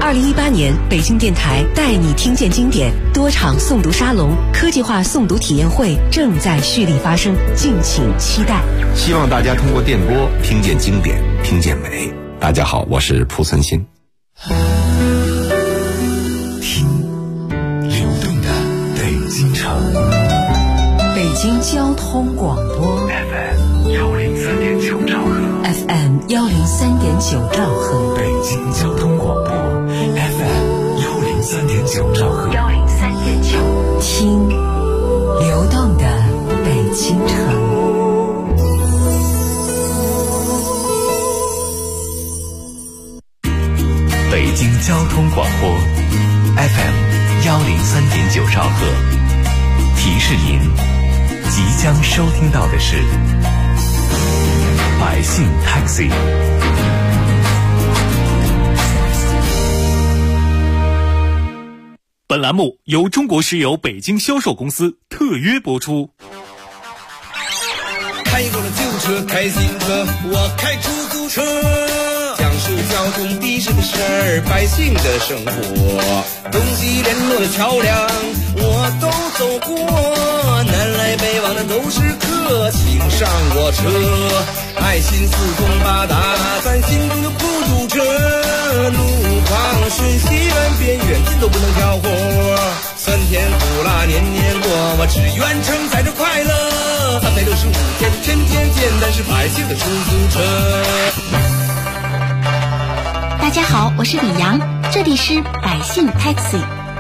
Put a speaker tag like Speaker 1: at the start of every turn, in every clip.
Speaker 1: 2018年，北京电台带你听见经典多场诵读沙龙、科技化诵读体验会正在蓄力发生，敬请期待。
Speaker 2: 希望大家通过电波听见经典，听见美。大家好，我是蒲存昕。
Speaker 3: 听流动的北京城，
Speaker 1: 北京交通广播
Speaker 3: FM103.9兆赫
Speaker 1: ，FM103.9兆赫，
Speaker 3: 北京交通广播 FM103.9兆赫
Speaker 1: ，103.9，听流动的北京城。
Speaker 3: 北京交通广播 FM103.9兆赫，提示您即将收听到的是百姓 Taxi。
Speaker 4: 本栏目由中国石油北京销售公司特约播出。
Speaker 5: 开过了旧车，开新车，我开出租车，讲述交通的士的事儿，百姓的生活，东西联络的桥梁我都走过，南来北往的都是客，请上我车，爱心四通八达，咱心中的不堵车，路况顺西远边远近都不能挑活，酸甜苦辣年年过，我只愿承载着快乐，365天天天简单是百姓的出租车。
Speaker 6: 大家好，我是李阳，这里是百姓 Taxi。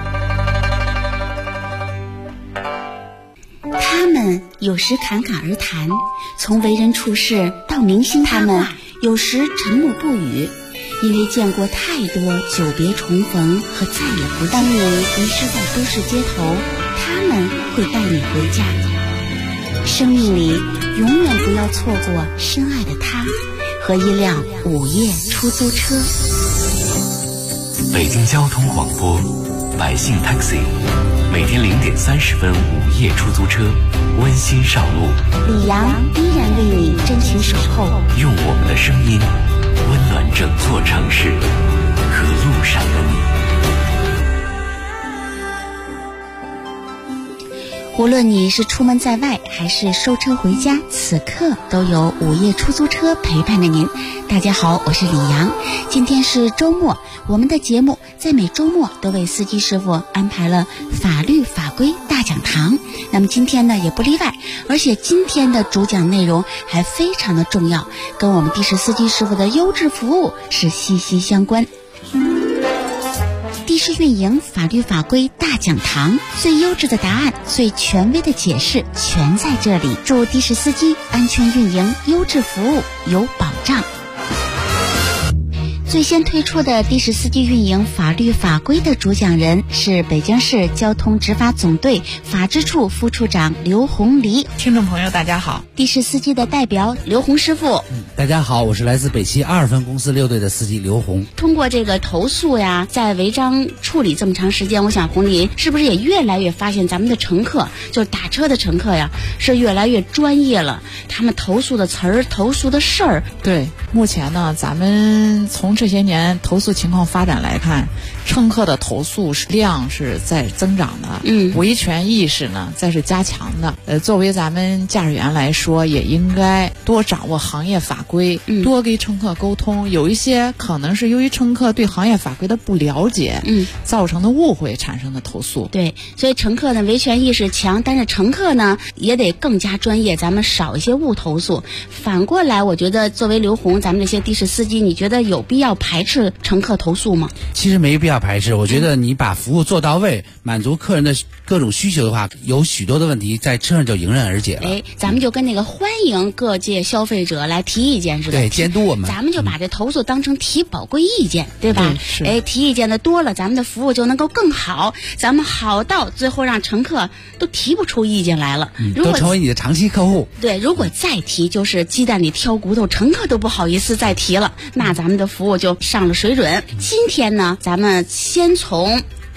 Speaker 6: 他们有时侃侃而谈，从为人处事到明星他们有时沉默不语，因为见过太多久别重逢和再也不见。当你迷失在都市街头，他们会带你回家。生命里永远不要错过深爱的他和一辆午夜出租车。
Speaker 3: 北京交通广播百姓 Taxi， 每天0点30分午夜出租车，温馨上路。
Speaker 6: 李阳依然为你真情守候，
Speaker 3: 用我们的声音温暖整座城市和路上的你。
Speaker 6: 无论你是出门在外还是收车回家，此刻都有午夜出租车陪伴着您。大家好，我是李阳，今天是周末，我们的节目在每周末都为司机师傅安排了法律法规大讲堂，那么今天呢也不例外，而且今天的主讲内容还非常的重要，跟我们的士司机师傅的优质服务是息息相关。的士运营法律法规大讲堂，最优质的答案，最权威的解释，全在这里。祝的士司机安全运营，优质服务有保障。最先推出的的士司机运营法律法规的主讲人是北京市交通执法总队法制处副处长刘红黎。
Speaker 7: 听众朋友大家好，
Speaker 6: 的士司机的代表刘红师傅。
Speaker 8: 大家好，我是来自北汽22分公司6队的司机刘红。
Speaker 6: 通过这个投诉呀，在违章处理这么长时间，我想红黎是不是也越来越发现咱们的乘客，就是打车的乘客呀，是越来越专业了，他们投诉的词儿、投诉的事儿。
Speaker 7: 对，目前呢，咱们从这些年投诉情况发展来看，乘客的投诉量是在增长的，维权意识呢在是加强的。作为咱们驾驶员来说，也应该多掌握行业法规，多跟乘客沟通。有一些可能是由于乘客对行业法规的不了解，造成的误会产生的投诉。
Speaker 6: 对，所以乘客呢维权意识强，但是乘客呢也得更加专业，咱们少一些误投诉。反过来，我觉得作为刘红，咱们这些的士司机，你觉得有必要排斥乘客投诉吗？
Speaker 8: 其实没必要排斥，我觉得你把服务做到位，满足客人的各种需求的话，有许多的问题在车上就迎刃而解了。
Speaker 6: 咱们就跟那个欢迎各界消费者来提意见似的，
Speaker 8: 对，监督我们。
Speaker 6: 咱们就把这投诉当成提宝贵意见，对吧？提意见的多了，咱们的服务就能够更好，咱们好到最后让乘客都提不出意见来了，
Speaker 8: 都成为你的长期客户。
Speaker 6: 对，如果再提就是鸡蛋里挑骨头，乘客都不好意思再提了，那咱们的服务就上了水准。今天呢，咱们先从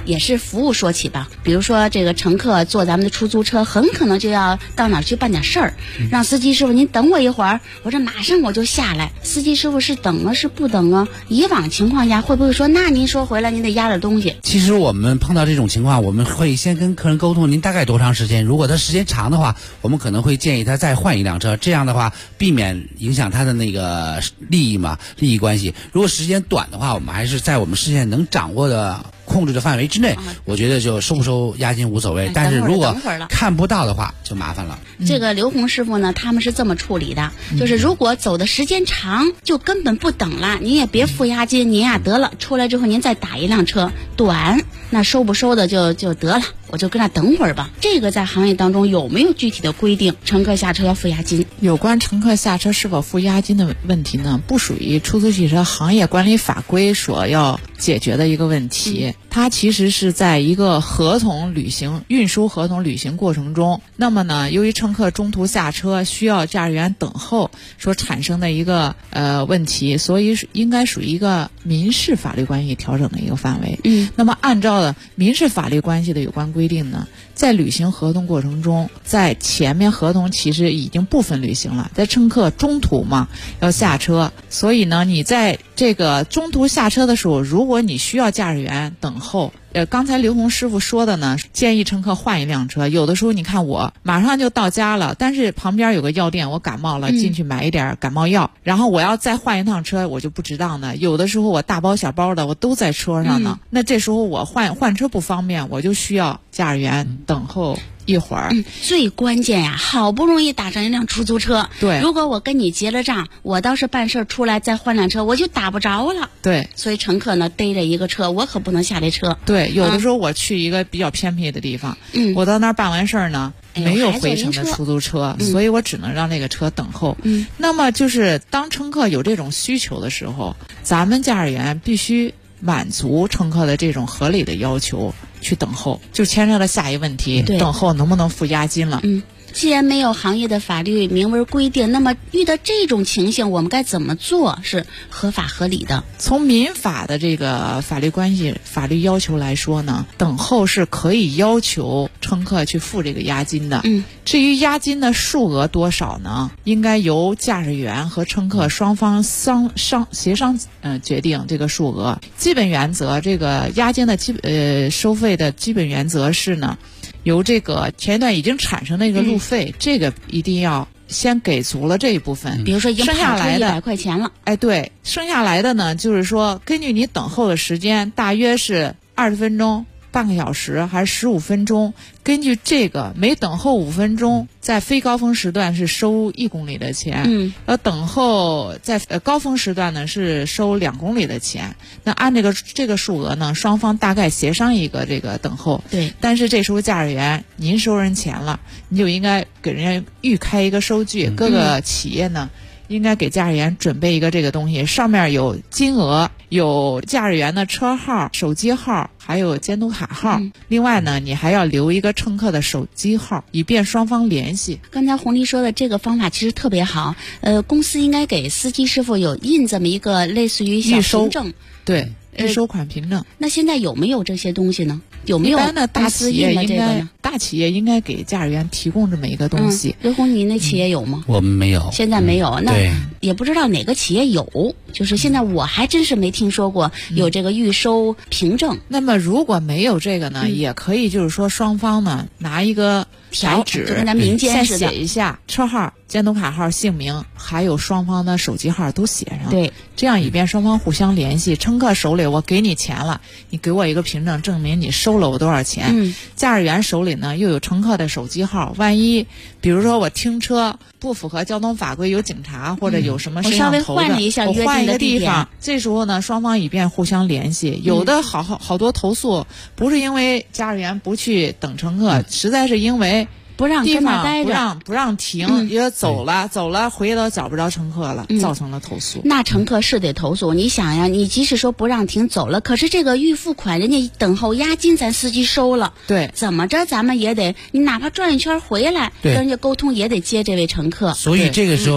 Speaker 6: 也是服务说起吧。比如说这个乘客坐咱们的出租车，很可能就要到哪儿去办点事儿，让司机师傅您等我一会儿，我这马上我就下来。司机师傅是等啊是不等啊？以往情况下会不会说，那您说回来您得压点东西？
Speaker 8: 其实我们碰到这种情况，我们会先跟客人沟通，您大概多长时间？如果他时间长的话，我们可能会建议他再换一辆车，这样的话避免影响他的那个利益关系。如果时间短的话，我们还是在我们视线能掌握的控制的范围之内，我觉得就收不收押金无所谓。但是如果看不到的话，就麻烦了。
Speaker 6: 这个刘红师傅呢，他们是这么处理的，就是如果走的时间长，就根本不等了，您也别付押金，您呀得了，出来之后您再打一辆车。短，那收不收的就得了，我就跟那等会儿吧。这个在行业当中有没有具体的规定？乘客下车要付押金？
Speaker 7: 有关乘客下车是否付押金的问题呢，不属于出租汽车行业管理法规所要解决的一个问题。它其实是在一个运输合同履行过程中，那么呢，由于乘客中途下车需要驾驶员等候所产生的一个问题，所以应该属于一个民事法律关系调整的一个范围。那么按照的民事法律关系的有关规定呢，在履行合同过程中，在前面合同其实已经部分履行了，在乘客中途嘛要下车，所以呢，你在这个中途下车的时候，如果你需要驾驶员等候，刚才刘红师傅说的呢，建议乘客换一辆车。有的时候你看我马上就到家了，但是旁边有个药店，我感冒了，进去买一点感冒药，然后我要再换一趟车，我就不值当的。有的时候我大包小包的我都在车上呢，那这时候我换车不方便，我就需要驾驶员等候一会儿。
Speaker 6: 最关键呀，好不容易打上一辆出租车，
Speaker 7: 对，
Speaker 6: 如果我跟你结了账，我倒是办事出来再换辆车，我就打不着了。
Speaker 7: 对，
Speaker 6: 所以乘客呢逮着一个车，我可不能下这车。
Speaker 7: 对，有的时候我去一个比较偏僻的地方，我到那儿办完事儿呢，没有回程的出租车，所以我只能让那个车等候。那么就是当乘客有这种需求的时候，咱们驾驶员必须满足乘客的这种合理的要求去等候，就牵扯到下一问题，等候能不能付押金了。
Speaker 6: 既然没有行业的法律明文规定，那么遇到这种情形我们该怎么做是合法合理的？
Speaker 7: 从民法的这个法律要求来说呢，等候是可以要求乘客去付这个押金的。至于押金的数额多少呢，应该由驾驶员和乘客双方协商决定这个数额。基本原则，这个押金的收费的基本原则是呢，由这个前一段已经产生的一个路费，这个一定要先给足了这一部分。
Speaker 6: 比如说已经跑出100块钱了，
Speaker 7: 对，剩下来的呢，就是说根据你等候的时间，大约是20分钟、半个小时还是15分钟，根据这个每等候5分钟，在非高峰时段是收1公里的钱，等候在高峰时段呢是收2公里的钱。那按这个数额呢，双方大概协商一个这个等候。
Speaker 6: 对，
Speaker 7: 但是这时候驾驶员您收人钱了，你就应该给人家预开一个收据。各个企业呢应该给驾驶员准备一个这个东西，上面有金额，有驾驶员的车号、手机号，还有监督卡号。另外呢，你还要留一个乘客的手机号，以便双方联系。
Speaker 6: 刚才红丽说的这个方法其实特别好，公司应该给司机师傅有印这么一个类似于小凭证。
Speaker 7: 对，预收款凭证。
Speaker 6: 那现在有没有这些东西呢？有没有？
Speaker 7: 一般的大企业应该给驾驶员提供这么一个东西。
Speaker 6: 刘红，你那企业有吗？
Speaker 8: 我们没有，
Speaker 6: 现在没有。那也不知道哪个企业有，就是现在我还真是没听说过有这个预收凭证。
Speaker 7: 那么如果没有这个呢，也可以就是说双方呢拿一个白纸，
Speaker 6: 就跟咱民间似的，
Speaker 7: 先写一下车号、监督卡号、姓名，还有双方的手机号都写上。
Speaker 6: 对，
Speaker 7: 这样以便双方互相联系。乘客手里我给你钱了，你给我一个凭证证明你收了我多少钱。驾驶员手里呢又有乘客的手机号，万一比如说我停车不符合交通法规，有警察或者有什么摄像头的，
Speaker 6: 我稍微换了一下
Speaker 7: 我换一个地方，
Speaker 6: 这
Speaker 7: 时候呢双方以便互相联系。有的好多投诉不是因为驾驶员不去等乘客，实在是因为
Speaker 6: 不让
Speaker 7: 地方
Speaker 6: 不
Speaker 7: 让停，也走了，回头找不着乘客了，造成了投诉。
Speaker 6: 那乘客是得投诉。你想呀，你即使说不让停走了，可是这个预付款人家等候押金咱司机收了，
Speaker 7: 对，
Speaker 6: 怎么着咱们也得，你哪怕转一圈回来跟人家沟通，也得接这位乘客。
Speaker 8: 所以这个时候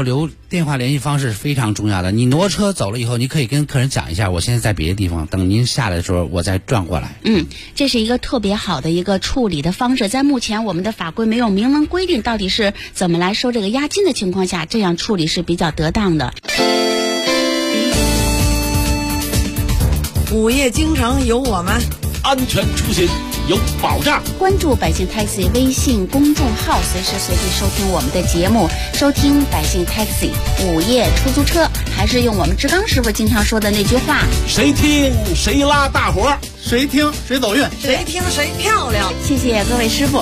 Speaker 8: 电话联系方式非常重要的。你挪车走了以后，你可以跟客人讲一下，我现在在别的地方，等您下来的时候我再转过来。
Speaker 6: 这是一个特别好的一个处理的方式。在目前我们的法规没有明文规定到底是怎么来收这个押金的情况下，这样处理是比较得当的。
Speaker 9: 午夜京城有我们，
Speaker 10: 安全出行有保障。
Speaker 6: 关注百姓 Taxi 微信公众号，随时随地收听我们的节目，收听百姓 Taxi 午夜出租车。还是用我们志刚师傅经常说的那句话：
Speaker 10: 谁听谁拉大伙，
Speaker 11: 谁听谁走运，
Speaker 9: 谁听谁漂亮。
Speaker 6: 谢谢各位师傅。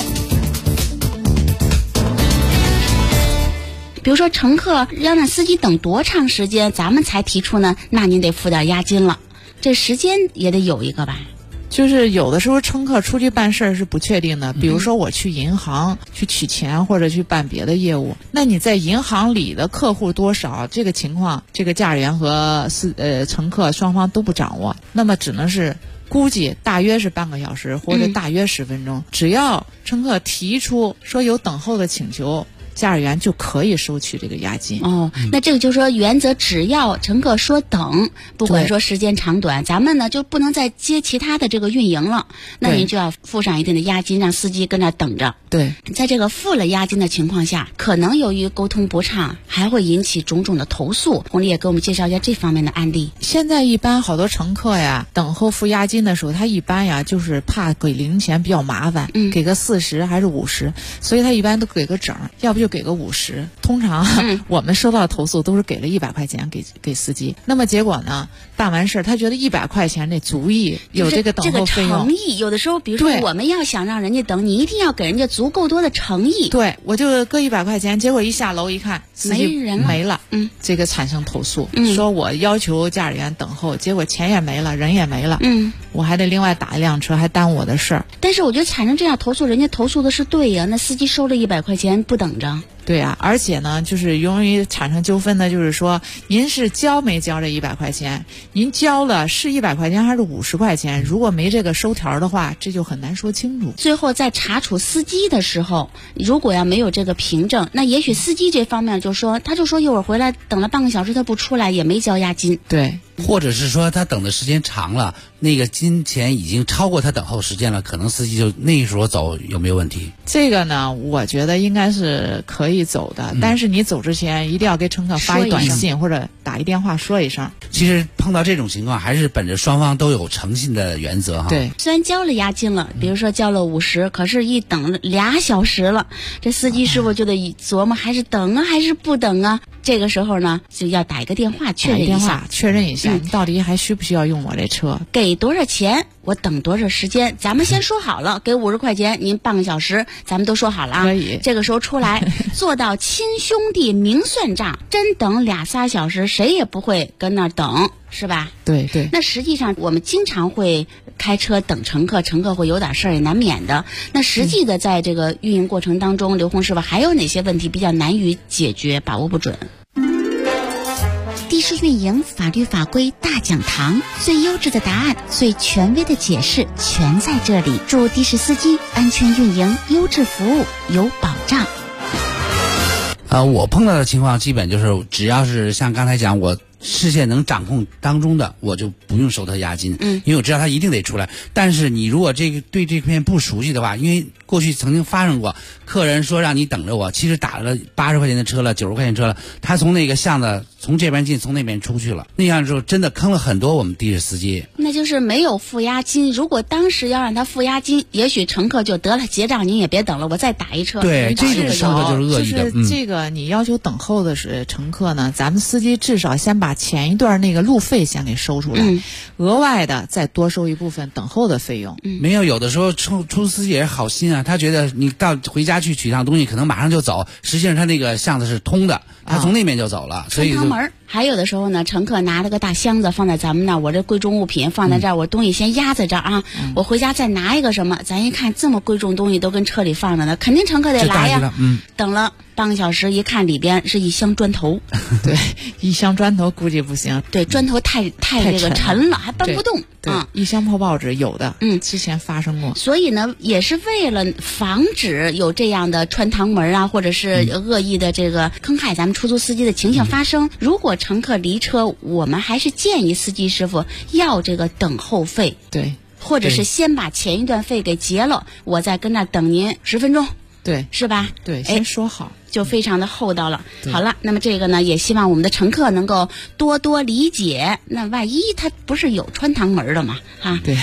Speaker 6: 比如说乘客要让司机等多长时间咱们才提出呢，那您得付点押金了，这时间也得有一个吧。
Speaker 7: 就是有的时候乘客出去办事儿是不确定的，比如说我去银行去取钱或者去办别的业务，那你在银行里的客户多少，这个情况这个驾驶员和乘客双方都不掌握，那么只能是估计大约是半个小时或者大约10分钟，只要乘客提出说有等候的请求，驾驶员就可以收取这个押金。
Speaker 6: 那这个就是说原则只要乘客说等，不管说时间长短，咱们呢就不能再接其他的这个运营了，那您就要付上一定的押金，让司机跟那等着。
Speaker 7: 对，
Speaker 6: 在这个付了押金的情况下，可能由于沟通不畅，还会引起种种的投诉。红丽也给我们介绍一下这方面的案例。
Speaker 7: 现在一般好多乘客呀，等候付押金的时候，他一般呀就是怕给零钱比较麻烦，给个40还是50，所以他一般都给个整，要不就给个50。通常我们收到的投诉都是给了100块钱给司机，那么结果呢，办完事他觉得100块钱那足以有这个等候费用。
Speaker 6: 这个诚意，有的时候比如说我们要想让人家等，你一定要给人家足够多的诚意。
Speaker 7: 对，我就搁100块钱，结果一下楼一看司机没了，这个产生投诉，说我要求驾驶员等候，结果钱也没了，人也没了，我还得另外打一辆车，还耽误我的事儿。
Speaker 6: 但是我觉得产生这样投诉，人家投诉的是对呀，那司机收了100块钱不等着。
Speaker 7: 对啊，而且呢，就是容易产生纠纷的，就是说您是交没交这100块钱，您交了是100块钱还是50块钱，如果没这个收条的话，这就很难说清楚。
Speaker 6: 最后在查处司机的时候，如果要没有这个凭证，那也许司机这方面他就说一会儿回来等了半个小时他不出来，也没交押金。
Speaker 7: 对，
Speaker 8: 或者是说他等的时间长了，那个金钱已经超过他等候时间了，可能司机就那时候走，有没有问题？
Speaker 7: 这个呢，我觉得应该是可以走的，但是你走之前一定要给乘客发一短信或者打一电话说一声。
Speaker 8: 其实碰到这种情况，还是本着双方都有诚信的原则哈。
Speaker 7: 对，
Speaker 6: 虽然交了押金了，比如说交了50，可是一等了2小时了，这司机师傅就得琢磨还是等啊还是不等啊。这个时候呢，就要打一个电话确认一下，你
Speaker 7: 到底还需不需要用我这车，
Speaker 6: 给多少钱，我等多少时间，咱们先说好了，给50块钱，您半个小时，咱们都说好了啊。
Speaker 7: 可以。
Speaker 6: 这个时候出来做到亲兄弟明算账，真等2、3小时，谁也不会跟那儿等，是吧？
Speaker 7: 对对。
Speaker 6: 那实际上我们经常会开车等乘客，乘客会有点事儿也难免的。那实际的在这个运营过程当中，刘红师傅还有哪些问题比较难于解决，把握不准？的士运营法律法规大讲堂，最优质的答案，最权威的解释，全在这里。祝的士司机安全运营，优质服务有保障。
Speaker 8: 我碰到的情况基本就是只要是像刚才讲我视线能掌控当中的，我就不用收他押金，因为我知道他一定得出来。但是你如果对这片不熟悉的话，因为过去曾经发生过，客人说让你等着我，其实打了80块钱的车了，90块钱车了，他从那个巷子从这边进，从那边出去了，那样之后真的坑了很多我们的士司机。
Speaker 6: 那就是没有付押金，如果当时要让他付押金，也许乘客就得了，结账您也别等了，我再打一车。
Speaker 8: 对，这种收的就是恶意的。
Speaker 7: 就是这个你要求等候的是乘客呢，咱们司机至少先把前一段那个路费先给收出来，额外的再多收一部分等候的费用。
Speaker 8: 没有的时候出租司机也是好心啊，他觉得你到回家去取趟东西可能马上就走，实际上他那个巷子是通的，他从那边就走了，所以
Speaker 6: 还有的时候呢，乘客拿了个大箱子放在咱们那儿，我这贵重物品放在这儿，我东西先压在这儿啊，我回家再拿一个什么，咱一看这么贵重东西都跟车里放着呢，肯定乘客得来呀。等了半个小时，一看里边是一箱砖头。
Speaker 7: 对，一箱砖头估计不行。
Speaker 6: 对，砖头太这个沉了，还搬不动。
Speaker 7: 对，一箱破报纸有的，之前发生过。
Speaker 6: 所以呢，也是为了防止有这样的穿堂门啊，或者是恶意的这个坑害咱们出租司机的情形发生。如果乘客离车，我们还是建议司机师傅要这个等候费。
Speaker 7: 对，
Speaker 6: 或者是先把前一段费给结了，我再跟那等您10分钟。
Speaker 7: 对，
Speaker 6: 是吧？
Speaker 7: 对，先说好，
Speaker 6: 就非常的厚道了。好了，那么这个呢，也希望我们的乘客能够多多理解。那万一他不是有穿堂门的嘛？哈，
Speaker 7: 对。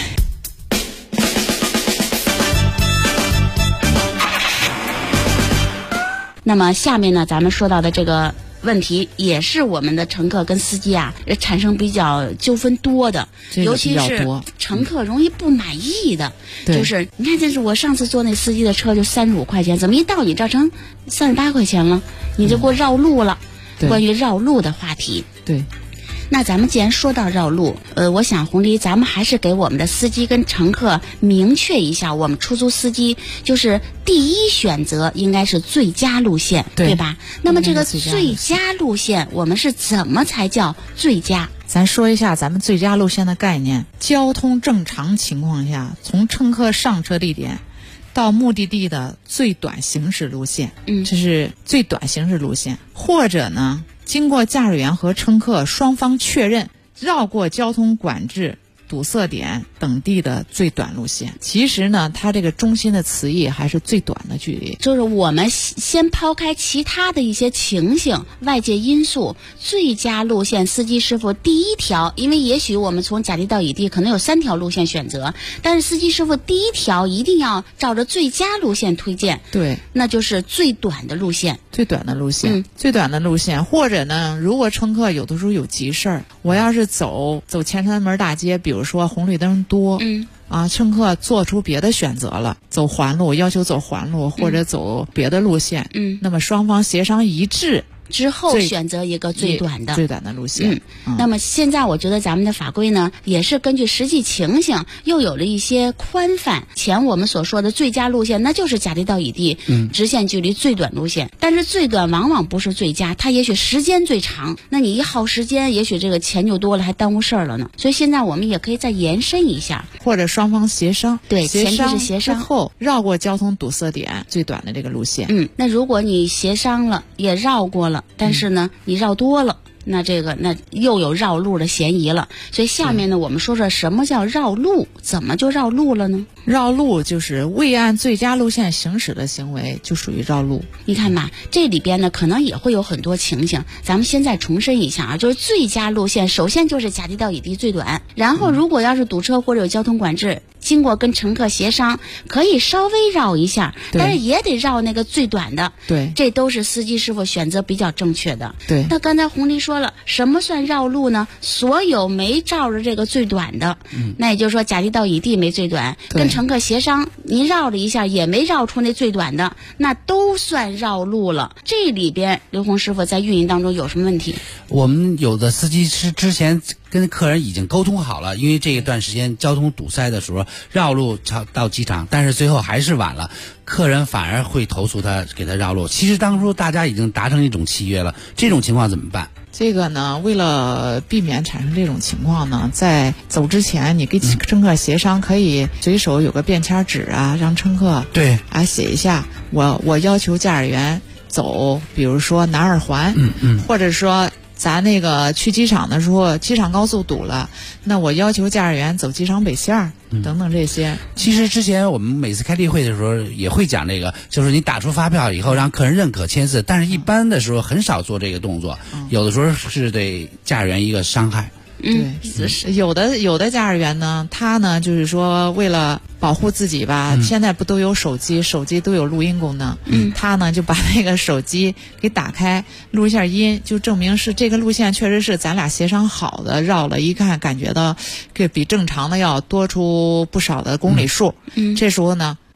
Speaker 6: 那么下面呢，咱们说到的这个问题也是我们的乘客跟司机啊产生比较纠纷多的，尤其是乘客容易不满意的，就是你看，这是我上次坐那司机的车就35块钱，怎么一到你这成38块钱了？你就给我绕路了。关于绕路的话题，
Speaker 7: 对。
Speaker 6: 那咱们既然说到绕路，我想红黎，咱们还是给我们的司机跟乘客明确一下，我们出租司机就是第一选择应该是最佳路线， 对吧？那么这个最佳路线，我们是怎么才叫最佳？
Speaker 7: 咱说一下咱们最佳路线的概念。交通正常情况下，从乘客上车地点到目的地的最短行驶路线，这是最短行驶路线。或者呢，经过驾驶员和乘客双方确认，绕过交通管制堵塞点等地的最短路线。其实呢，它这个中心的词义还是最短的距离。
Speaker 6: 就是我们先抛开其他的一些情形、外界因素，最佳路线司机师傅第一条，因为也许我们从甲地到乙地可能有3条路线选择，但是司机师傅第一条一定要照着最佳路线推荐。
Speaker 7: 对，
Speaker 6: 那就是最短的路线。
Speaker 7: 最短的路线，最短的路线。或者呢，如果乘客有的时候有急事儿，我要是走前山门大街，比如说红绿灯多，乘客做出别的选择了，走环路，要求走环路或者走别的路线，那么双方协商一致
Speaker 6: 之后选择一个最短的
Speaker 7: 路线。
Speaker 6: 那么现在我觉得咱们的法规呢，也是根据实际情形又有了一些宽泛。前我们所说的最佳路线，那就是甲地到乙地，直线距离最短路线。但是最短往往不是最佳，它也许时间最长，那你一耗时间，也许这个钱就多了，还耽误事儿了呢。所以现在我们也可以再延伸一下，
Speaker 7: 或者双方协商，
Speaker 6: 对，前提是协商
Speaker 7: 之后绕过交通堵塞点最短的这个路线。
Speaker 6: 那如果你协商了，也绕过了，但是呢，你绕多了，那又有绕路的嫌疑了。所以下面呢，我们说说什么叫绕路，怎么就绕路了呢？
Speaker 7: 绕路就是未按最佳路线行驶的行为，就属于绕路。
Speaker 6: 你看吧，这里边呢可能也会有很多情形，咱们现在重申一下啊，就是最佳路线，首先就是甲地到乙地最短，然后如果要是堵车或者有交通管制，经过跟乘客协商，可以稍微绕一下，但是也得绕那个最短的。
Speaker 7: 对，
Speaker 6: 这都是司机师傅选择比较正确的。
Speaker 7: 对，
Speaker 6: 那刚才红黎说了，什么算绕路呢？所有没照着这个最短的，那也就是说甲地到乙地没最短，跟乘客协商，您绕了一下也没绕出那最短的，那都算绕路了。这里边刘红师傅在运营当中有什么问题？
Speaker 8: 我们有的司机是之前跟客人已经沟通好了，因为这一段时间交通堵塞的时候绕路到机场，但是最后还是晚了，客人反而会投诉他给他绕路。其实当初大家已经达成一种契约了，这种情况怎么办？
Speaker 7: 这个呢，为了避免产生这种情况呢，在走之前你跟乘客协商，可以随手有个便签纸啊，让乘客写一下，我要求驾驶员走，比如说南二环，或者说咱那个去机场的时候，机场高速堵了，那我要求驾驶员走机场北线等等这些。
Speaker 8: 其实之前我们每次开例会的时候也会讲这个，就是你打出发票以后让客人认可签字，但是一般的时候很少做这个动作，有的时候是对驾驶员一个伤害。
Speaker 7: 对，有的驾驶员呢，他呢就是说为了保护自己吧，现在不都有手机都有录音功能，他呢就把那个手机给打开录一下音，就证明是这个路线确实是咱俩协商好的，绕了一看感觉到比正常的要多出不少的公里数，这时候呢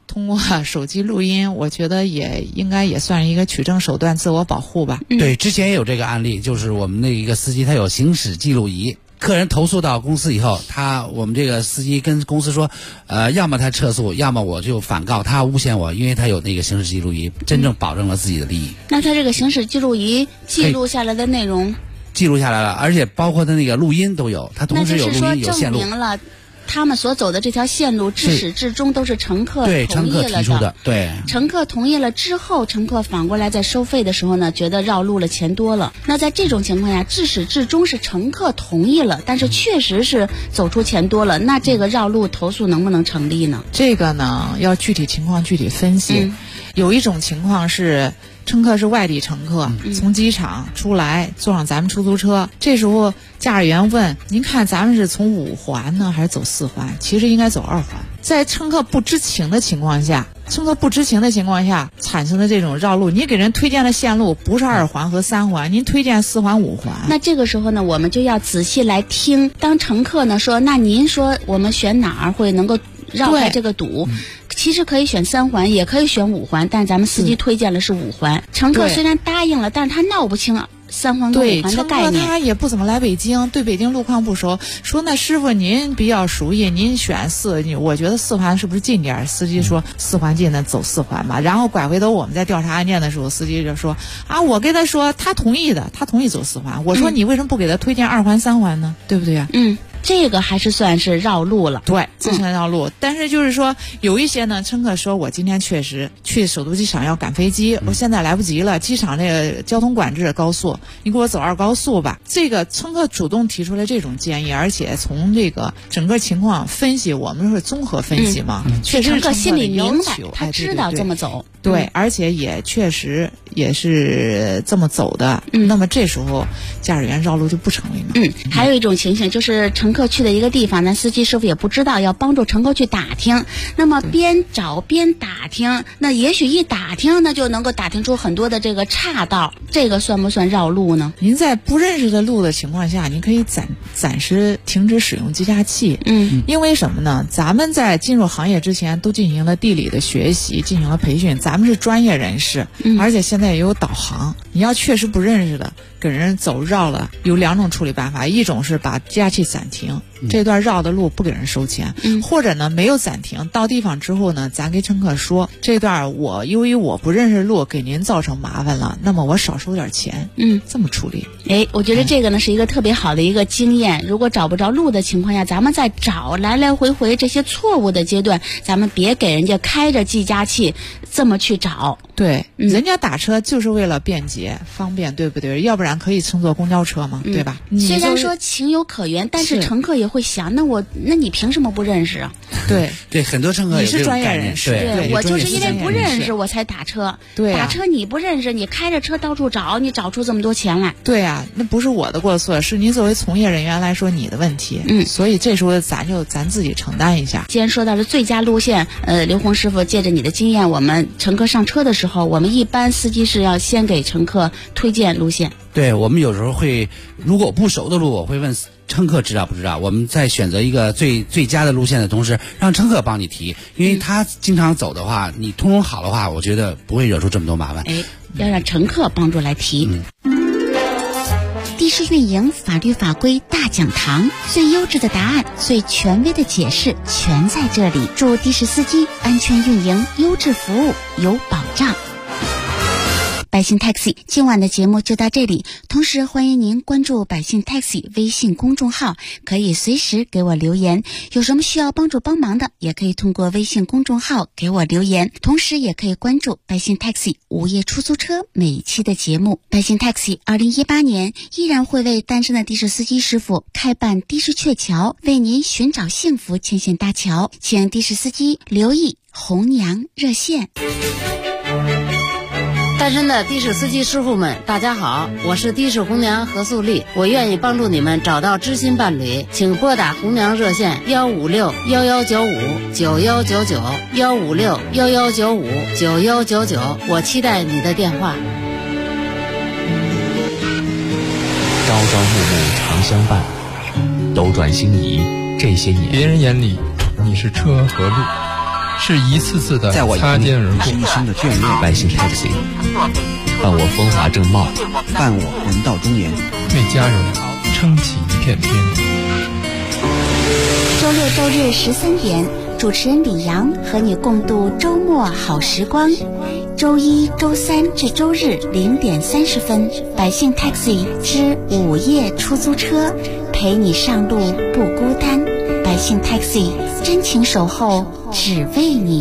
Speaker 7: 通过手机录音，我觉得也应该也算是一个取证手段，自我保护吧。
Speaker 8: 对，之前也有这个案例，就是我们那一个司机他有行驶记录仪，客人投诉到公司以后，我们这个司机跟公司说，要么他撤诉，要么我就反告他诬陷我，因为他有那个行驶记录仪，真正保证了自己的利益。
Speaker 6: 那他这个行驶记录仪记录下来的内容，
Speaker 8: 记录下来了，而且包括他那个录音都有，他同时有录音有线录。
Speaker 6: 那就是说证明了他们所走的这条线路至始至终都是乘客同意了的。
Speaker 8: 对，乘客提出的。对，
Speaker 6: 乘客同意了之后，乘客反过来在收费的时候呢，觉得绕路了，钱多了。那在这种情况下，至始至终是乘客同意了，但是确实是走出钱多了，那这个绕路投诉能不能成立呢？
Speaker 7: 这个呢，要具体情况具体分析。有一种情况是，乘客是外地乘客，从机场出来坐上咱们出租车，这时候驾驶员问：“您看咱们是从5环呢，还是走4环？”其实应该走2环。在乘客不知情的情况下，产生的这种绕路，你给人推荐的线路不是2环和3环，您推荐4环5环。
Speaker 6: 那这个时候呢，我们就要仔细来听。当乘客呢说：“那您说我们选哪儿会能够绕开这个堵？”其实可以选3环，也可以选5环，但咱们司机推荐的是5环。乘客虽然答应了，但是他闹不清3环跟5环的概念。
Speaker 7: 乘客他也不怎么来北京，对北京路况不熟，说那师傅您比较熟悉，您选我觉得4环是不是近点？司机说4环近的，走4环吧。然后拐回头我们在调查案件的时候，司机就说我跟他说他同意走4环，我说你为什么不给他推荐2环3环呢？对不对呀？
Speaker 6: 这个还是算是绕路了。
Speaker 7: 对，这算绕路。但是就是说有一些呢，乘客说我今天确实去首都机场要赶飞机，我现在来不及了，机场那个交通管制高速，你给我走2高速吧。这个乘客主动提出了这种建议，而且从这个整个情况分析，我们是综合分析嘛，确实
Speaker 6: 乘客心里明白，他知道这么走。
Speaker 7: 对，而且也确实也是这么走的。那么这时候驾驶员绕路就不成立了。
Speaker 6: 还有一种情形就是乘客去的一个地方，咱司机师傅也不知道，要帮助乘客去打听。那么边找边打听，那也许一打听，那就能够打听出很多的这个岔道，这个算不算绕路呢？
Speaker 7: 您在不认识的路的情况下，您可以暂时停止使用计价器。因为什么呢？咱们在进入行业之前都进行了地理的学习，进行了培训，咱们是专业人士，而且现在也有导航。你要确实不认识的给人走绕了，有2种处理办法，一种是把计价器暂停，这段绕的路不给人收钱，或者呢没有暂停，到地方之后呢，咱给乘客说这段由于我不认识路，给您造成麻烦了，那么我少收点钱。这么处理。
Speaker 6: 我觉得这个呢是一个特别好的一个经验。如果找不着路的情况下，咱们在找来来回回这些错误的阶段，咱们别给人家开着计价器这么去找。
Speaker 7: 对，人家打车就是为了便捷方便，对不对？要不然可以乘坐公交车嘛，对吧？
Speaker 6: 虽然说情有可原，但是乘客也会想，那你凭什么不认识啊？
Speaker 8: 对，很多乘客
Speaker 7: 你是专业人士，
Speaker 6: 对，我就是因为不认识我才打车。
Speaker 7: 对，
Speaker 6: 打车你不认识，你开着车到处找，你找出这么多钱来。
Speaker 7: 对啊，那不是我的过错，是您作为从业人员来说你的问题。所以这时候咱自己承担一下。
Speaker 6: 既然说到了最佳路线，刘红师傅借着你的经验，我们乘客上车的时候，我们一般司机是要先给乘客推荐路线。
Speaker 8: 对，我们有时候会，如果不熟的路，我会问乘客知道不知道。我们在选择一个最佳的路线的同时，让乘客帮你提，因为他经常走的话，你通融好的话，我觉得不会惹出这么多麻烦。
Speaker 6: 要让乘客帮助来提。的士运营法律法规大讲堂，最优质的答案，最权威的解释，全在这里。祝的士司机安全运营，优质服务，有保障。百姓 Taxi 今晚的节目就到这里，同时欢迎您关注百姓 Taxi 微信公众号，可以随时给我留言，有什么需要帮忙的，也可以通过微信公众号给我留言，同时也可以关注百姓 Taxi 午夜出租车每一期的节目。百姓 Taxi 2018年依然会为单身的的士司机师傅开办的士鹊桥，为您寻找幸福牵线搭桥，请的士司机留意红娘热线。
Speaker 11: 单身的的士司机师傅们，大家好，我是的士红娘何素丽，我愿意帮助你们找到知心伴侣，请拨打红娘热线156-1195-9199，156-1195-9199，我期待你的电话。
Speaker 3: 朝朝暮暮常相伴，斗转星移这些年，
Speaker 12: 别人眼里你是车和路， 是一次次的
Speaker 2: 在我
Speaker 12: 擦肩而过。
Speaker 2: 是一生的眷恋。百姓 taxi， 伴我风华正茂，
Speaker 13: 伴我人到中年，
Speaker 12: 为家人撑起一片天。
Speaker 6: 周六周日13点，主持人李阳和你共度周末好时光。周一、周三至周日0点30分，百姓 taxi 之午夜出租车，陪你上路不孤单。百姓 taxi 真情守候，只为你。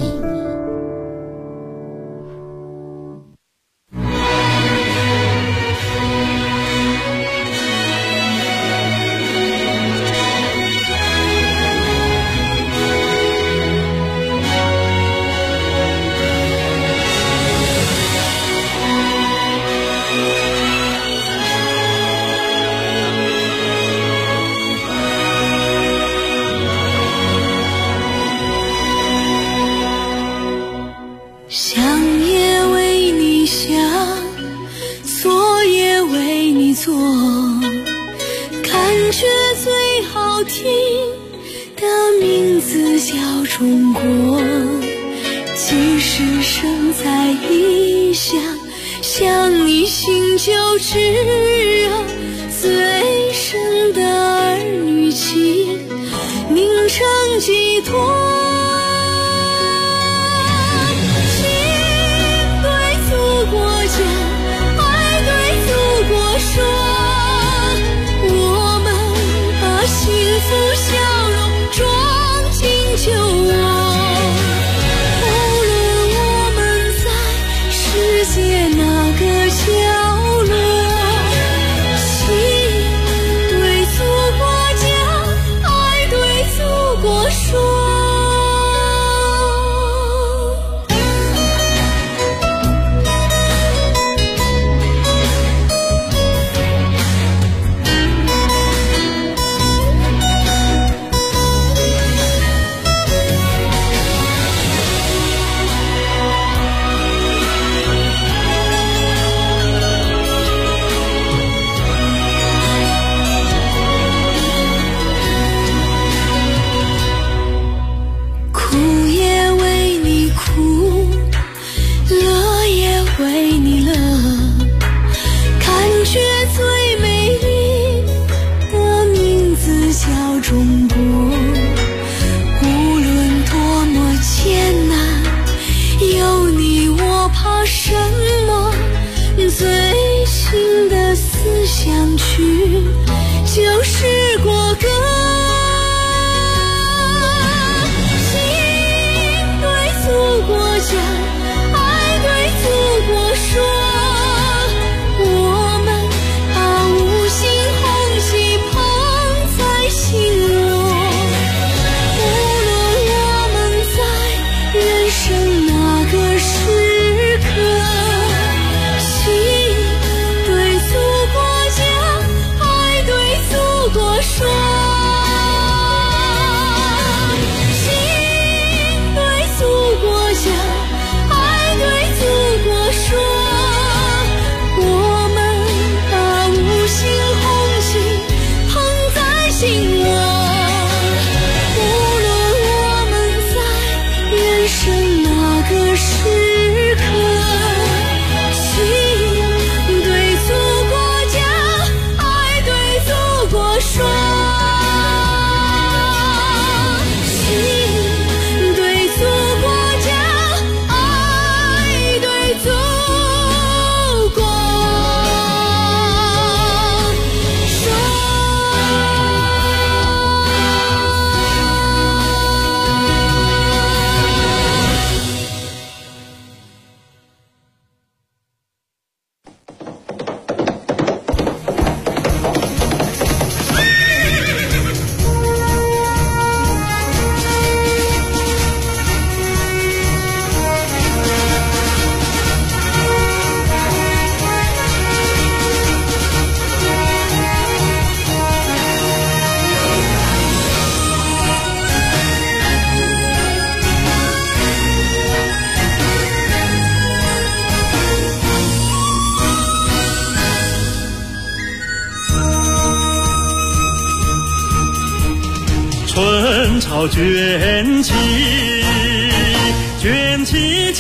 Speaker 14: 春潮卷起